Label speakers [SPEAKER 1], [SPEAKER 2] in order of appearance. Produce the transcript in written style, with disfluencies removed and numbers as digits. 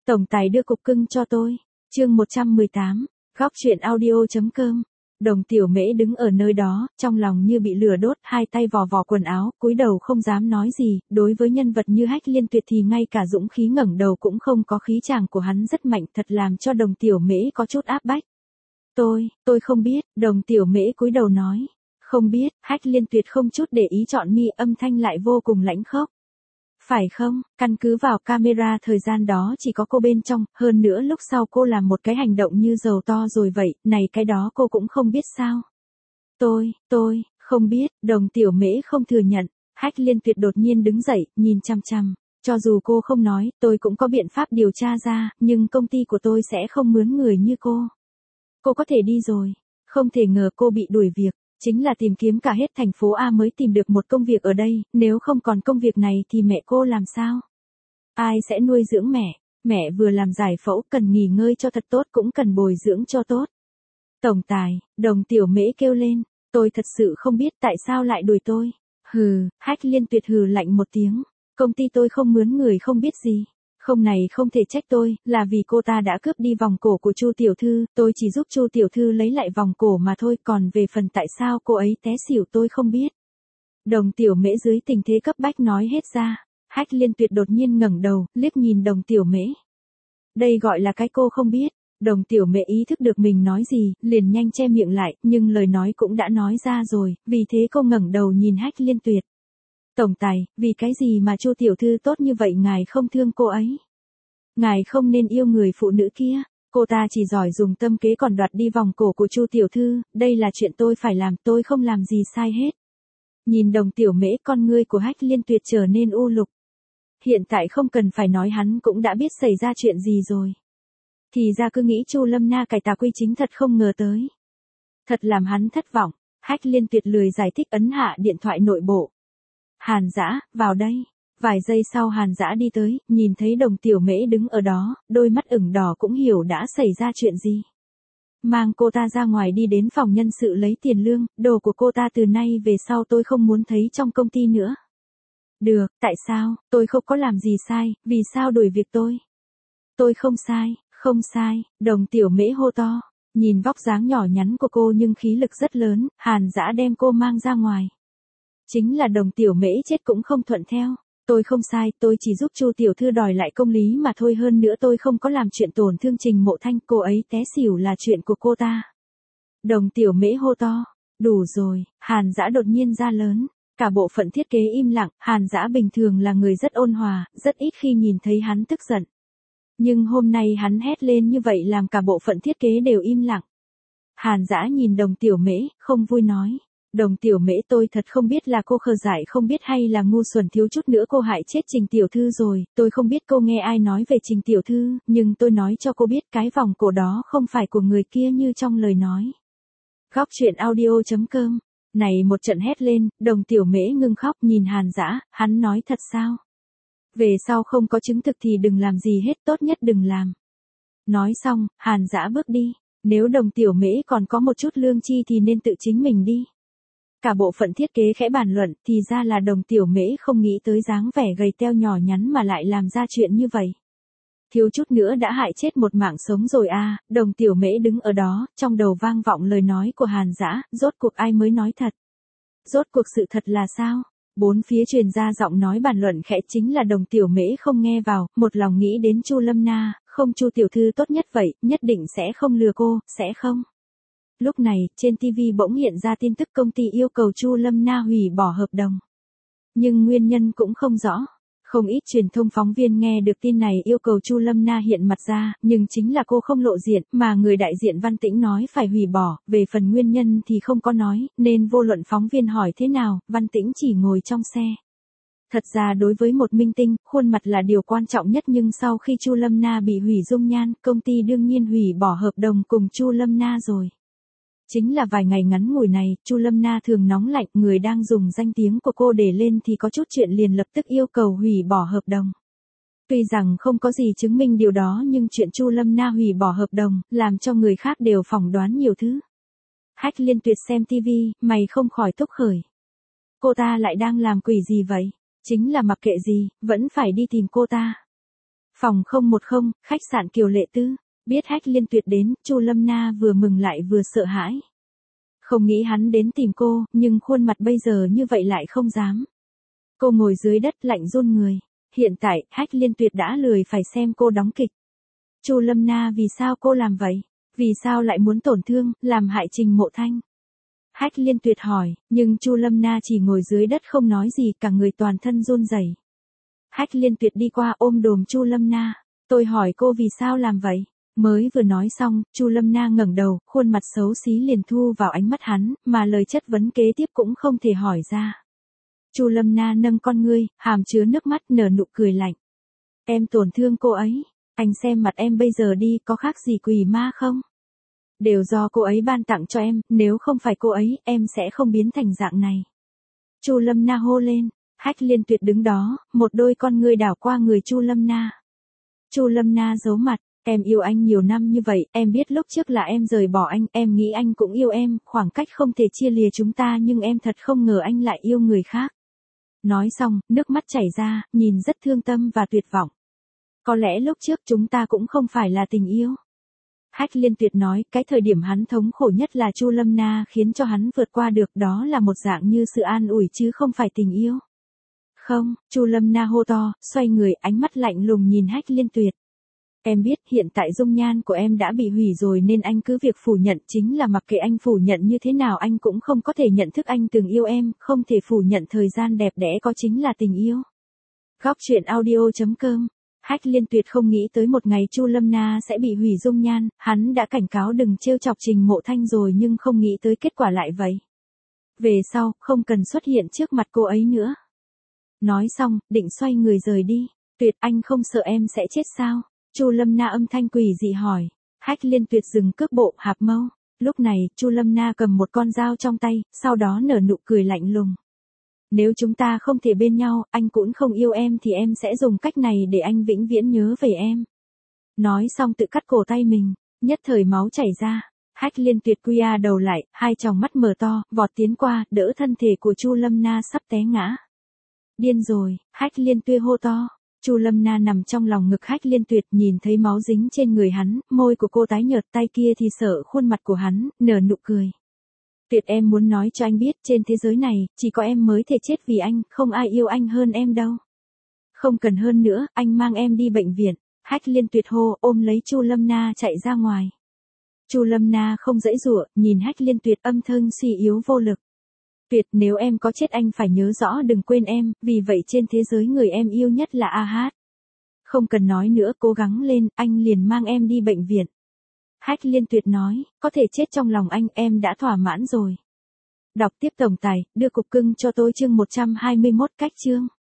[SPEAKER 1] Tổng tài đưa cục cưng cho tôi. Chương 118, góc truyện audio.com. Đồng Tiểu Mễ đứng ở nơi đó, trong lòng như bị lửa đốt, hai tay vò vò quần áo, cúi đầu không dám nói gì, đối với nhân vật như Hách Liên Tuyệt thì ngay cả dũng khí ngẩng đầu cũng không có, khí chàng của hắn rất mạnh, thật làm cho Đồng Tiểu Mễ có chút áp bách. Tôi không biết, Đồng Tiểu Mễ cúi đầu nói. Không biết, Hách Liên Tuyệt không chút để ý chọn mi, âm thanh lại vô cùng lãnh khốc. Phải không, căn cứ vào camera thời gian đó chỉ có cô bên trong, hơn nữa lúc sau cô làm một cái hành động như dầu to rồi vậy, này cái đó cô cũng không biết sao. Tôi, không biết, Đồng Tiểu Mễ không thừa nhận. Hách Liên Tuyệt đột nhiên đứng dậy, nhìn chằm chằm. Cho dù cô không nói, tôi cũng có biện pháp điều tra ra, nhưng công ty của tôi sẽ không mướn người như cô. Cô có thể đi rồi. Không thể ngờ cô bị đuổi việc. Chính là tìm kiếm cả hết thành phố A mới tìm được một công việc ở đây, nếu không còn công việc này thì mẹ cô làm sao? Ai sẽ nuôi dưỡng mẹ? Mẹ vừa làm giải phẫu cần nghỉ ngơi cho thật tốt, cũng cần bồi dưỡng cho tốt. Tổng tài, Đồng Tiểu Mễ kêu lên, tôi thật sự không biết tại sao lại đuổi tôi. Hừ, Hách Liên Tuyệt hừ lạnh một tiếng, công ty tôi không mướn người không biết gì. Không, này không thể trách tôi, là vì cô ta đã cướp đi vòng cổ của Chu tiểu thư, tôi chỉ giúp Chu tiểu thư lấy lại vòng cổ mà thôi, còn về phần tại sao cô ấy té xỉu tôi không biết. Đồng Tiểu Mễ dưới tình thế cấp bách nói hết ra. Hách Liên Tuyệt đột nhiên ngẩng đầu, liếc nhìn Đồng Tiểu Mễ. Đây gọi là cái cô không biết. Đồng Tiểu Mễ ý thức được mình nói gì, liền nhanh che miệng lại, nhưng lời nói cũng đã nói ra rồi, vì thế cô ngẩng đầu nhìn Hách Liên Tuyệt. Tổng tài, vì cái gì mà Chu tiểu thư tốt như vậy ngài không thương cô ấy? Ngài không nên yêu người phụ nữ kia, cô ta chỉ giỏi dùng tâm kế còn đoạt đi vòng cổ của Chu tiểu thư, đây là chuyện tôi phải làm, tôi không làm gì sai hết. Nhìn Đồng Tiểu Mễ, con ngươi của Hách Liên Tuyệt trở nên u lục. Hiện tại không cần phải nói, hắn cũng đã biết xảy ra chuyện gì rồi. Thì ra cứ nghĩ Chu Lâm Na cải tà quy chính, thật không ngờ tới. Thật làm hắn thất vọng. Hách Liên Tuyệt lười giải thích, ấn hạ điện thoại nội bộ. Hàn Dã, vào đây. Vài giây sau Hàn Dã đi tới, nhìn thấy Đồng Tiểu Mễ đứng ở đó, đôi mắt ửng đỏ cũng hiểu đã xảy ra chuyện gì. Mang cô ta ra ngoài đi đến phòng nhân sự lấy tiền lương, đồ của cô ta từ nay về sau tôi không muốn thấy trong công ty nữa. Được, tại sao, tôi không có làm gì sai, vì sao đuổi việc tôi? Tôi không sai, Đồng Tiểu Mễ hô to, nhìn vóc dáng nhỏ nhắn của cô nhưng khí lực rất lớn, Hàn Dã đem cô mang ra ngoài. Chính là Đồng Tiểu Mễ chết cũng không thuận theo. Tôi không sai, tôi chỉ giúp Chu tiểu thư đòi lại công lý mà thôi, hơn nữa tôi không có làm chuyện tổn thương Trình Mộ Thanh, cô ấy té xỉu là chuyện của cô ta. Đồng Tiểu Mễ hô to, đủ rồi, Hàn Dã đột nhiên ra lớn, cả bộ phận thiết kế im lặng, Hàn Dã bình thường là người rất ôn hòa, rất ít khi nhìn thấy hắn tức giận. Nhưng hôm nay hắn hét lên như vậy làm cả bộ phận thiết kế đều im lặng. Hàn Dã nhìn Đồng Tiểu Mễ, không vui nói. Đồng Tiểu Mễ, tôi thật không biết là cô khờ dại không biết hay là ngu xuẩn, thiếu chút nữa cô hại chết Trình tiểu thư rồi, tôi không biết cô nghe ai nói về Trình tiểu thư, nhưng tôi nói cho cô biết cái vòng cổ đó không phải của người kia như trong lời nói. Góc truyện audio.com. Này một trận hét lên, Đồng Tiểu Mễ ngưng khóc nhìn Hàn Dã, hắn nói thật sao? Về sau không có chứng thực thì đừng làm gì hết, tốt nhất đừng làm. Nói xong, Hàn Dã bước đi. Nếu Đồng Tiểu Mễ còn có một chút lương chi thì nên tự chính mình đi. Cả bộ phận thiết kế khẽ bàn luận, thì ra là Đồng Tiểu Mễ không nghĩ tới dáng vẻ gầy teo nhỏ nhắn mà lại làm ra chuyện như vậy. Thiếu chút nữa đã hại chết một mạng sống rồi à. Đồng Tiểu Mễ đứng ở đó, trong đầu vang vọng lời nói của Hàn Dã, rốt cuộc ai mới nói thật? Rốt cuộc sự thật là sao? Bốn phía truyền ra giọng nói bàn luận khẽ, chính là Đồng Tiểu Mễ không nghe vào, một lòng nghĩ đến Chu Lâm Na, không, Chu tiểu thư tốt nhất vậy, nhất định sẽ không lừa cô, sẽ không. Lúc này, trên TV bỗng hiện ra tin tức công ty yêu cầu Chu Lâm Na hủy bỏ hợp đồng. Nhưng nguyên nhân cũng không rõ. Không ít truyền thông phóng viên nghe được tin này yêu cầu Chu Lâm Na hiện mặt ra, nhưng chính là cô không lộ diện, mà người đại diện Văn Tĩnh nói phải hủy bỏ, về phần nguyên nhân thì không có nói, nên vô luận phóng viên hỏi thế nào, Văn Tĩnh chỉ ngồi trong xe. Thật ra đối với một minh tinh, khuôn mặt là điều quan trọng nhất, nhưng sau khi Chu Lâm Na bị hủy dung nhan, công ty đương nhiên hủy bỏ hợp đồng cùng Chu Lâm Na rồi. Chính là vài ngày ngắn ngủi này, Chu Lâm Na thường nóng lạnh, người đang dùng danh tiếng của cô để lên thì có chút chuyện liền lập tức yêu cầu hủy bỏ hợp đồng. Tuy rằng không có gì chứng minh điều đó, nhưng chuyện Chu Lâm Na hủy bỏ hợp đồng, làm cho người khác đều phỏng đoán nhiều thứ. Hách Liên Tuyệt xem TV, mày không khỏi thúc khởi. Cô ta lại đang làm quỷ gì vậy? Chính là mặc kệ gì, vẫn phải đi tìm cô ta. Phòng 010, khách sạn Kiều Lệ Tư. Biết Hách Liên Tuyệt đến, Chu Lâm Na vừa mừng lại vừa sợ hãi. Không nghĩ hắn đến tìm cô, nhưng khuôn mặt bây giờ như vậy lại không dám. Cô ngồi dưới đất lạnh run người. Hiện tại, Hách Liên Tuyệt đã lười phải xem cô đóng kịch. Chu Lâm Na, vì sao cô làm vậy? Vì sao lại muốn tổn thương, làm hại Trình Mộ Thanh? Hách Liên Tuyệt hỏi, nhưng Chu Lâm Na chỉ ngồi dưới đất không nói gì, cả người toàn thân run rẩy. Hách Liên Tuyệt đi qua ôm đồm Chu Lâm Na. Tôi hỏi cô vì sao làm vậy? Mới vừa nói xong, Chu Lâm Na ngẩng đầu, khuôn mặt xấu xí liền thu vào ánh mắt hắn, mà lời chất vấn kế tiếp cũng không thể hỏi ra. Chu Lâm Na nâng con ngươi, hàm chứa nước mắt nở nụ cười lạnh. Em tổn thương cô ấy, anh xem mặt em bây giờ đi có khác gì quỷ ma không? Đều do cô ấy ban tặng cho em, nếu không phải cô ấy, em sẽ không biến thành dạng này. Chu Lâm Na hô lên. Hách Liên Tuyệt đứng đó, một đôi con ngươi đảo qua người Chu Lâm Na. Chu Lâm Na giấu mặt, em yêu anh nhiều năm như vậy, em biết lúc trước là em rời bỏ anh, em nghĩ anh cũng yêu em, khoảng cách không thể chia lìa chúng ta nhưng em thật không ngờ anh lại yêu người khác. Nói xong, nước mắt chảy ra, nhìn rất thương tâm và tuyệt vọng. Có lẽ lúc trước chúng ta cũng không phải là tình yêu. Hách Liên Tuyệt nói, cái thời điểm hắn thống khổ nhất là Chu Lâm Na khiến cho hắn vượt qua được, đó là một dạng như sự an ủi chứ không phải tình yêu. Không, Chu Lâm Na hô to, xoay người, ánh mắt lạnh lùng nhìn Hách Liên Tuyệt. Em biết hiện tại dung nhan của em đã bị hủy rồi nên anh cứ việc phủ nhận, chính là mặc kệ anh phủ nhận như thế nào anh cũng không có thể nhận thức anh từng yêu em, không thể phủ nhận thời gian đẹp đẽ có chính là tình yêu. Góc truyện audio.com. Hách Liên Tuyệt không nghĩ tới một ngày Chu Lâm Na sẽ bị hủy dung nhan, hắn đã cảnh cáo đừng trêu chọc Trình Mộ Thanh rồi nhưng không nghĩ tới kết quả lại vậy. Về sau, không cần xuất hiện trước mặt cô ấy nữa. Nói xong, định xoay người rời đi. Tuyệt, anh không sợ em sẽ chết sao? Chu Lâm Na âm thanh quỷ dị hỏi. Hách Liên Tuyệt dừng cước bộ, hạp mâu. Lúc này, Chu Lâm Na cầm một con dao trong tay, sau đó nở nụ cười lạnh lùng. Nếu chúng ta không thể bên nhau, anh cũng không yêu em thì em sẽ dùng cách này để anh vĩnh viễn nhớ về em. Nói xong tự cắt cổ tay mình, nhất thời máu chảy ra. Hách Liên Tuyệt quy đầu lại, hai tròng mắt mở to, vọt tiến qua, đỡ thân thể của Chu Lâm Na sắp té ngã. Điên rồi, Hách Liên Tuyệt hô to. Chu Lâm Na nằm trong lòng ngực Hách Liên Tuyệt, nhìn thấy máu dính trên người hắn, môi của cô tái nhợt, tay kia thì sợ khuôn mặt của hắn, nở nụ cười. Tuyệt, em muốn nói cho anh biết, trên thế giới này, chỉ có em mới thể chết vì anh, không ai yêu anh hơn em đâu. Không cần hơn nữa, anh mang em đi bệnh viện. Hách Liên Tuyệt hô, ôm lấy Chu Lâm Na chạy ra ngoài. Chu Lâm Na không dãy dụa, nhìn Hách Liên Tuyệt, âm thanh suy yếu vô lực. Tuyệt, nếu em có chết anh phải nhớ rõ đừng quên em, vì vậy trên thế giới người em yêu nhất là A Hát. Không cần nói nữa, cố gắng lên, anh liền mang em đi bệnh viện. Hách Liên Tuyệt nói, có thể chết trong lòng anh, em đã thỏa mãn rồi. Đọc tiếp tổng tài, đưa cục cưng cho tôi chương 121 cách chương.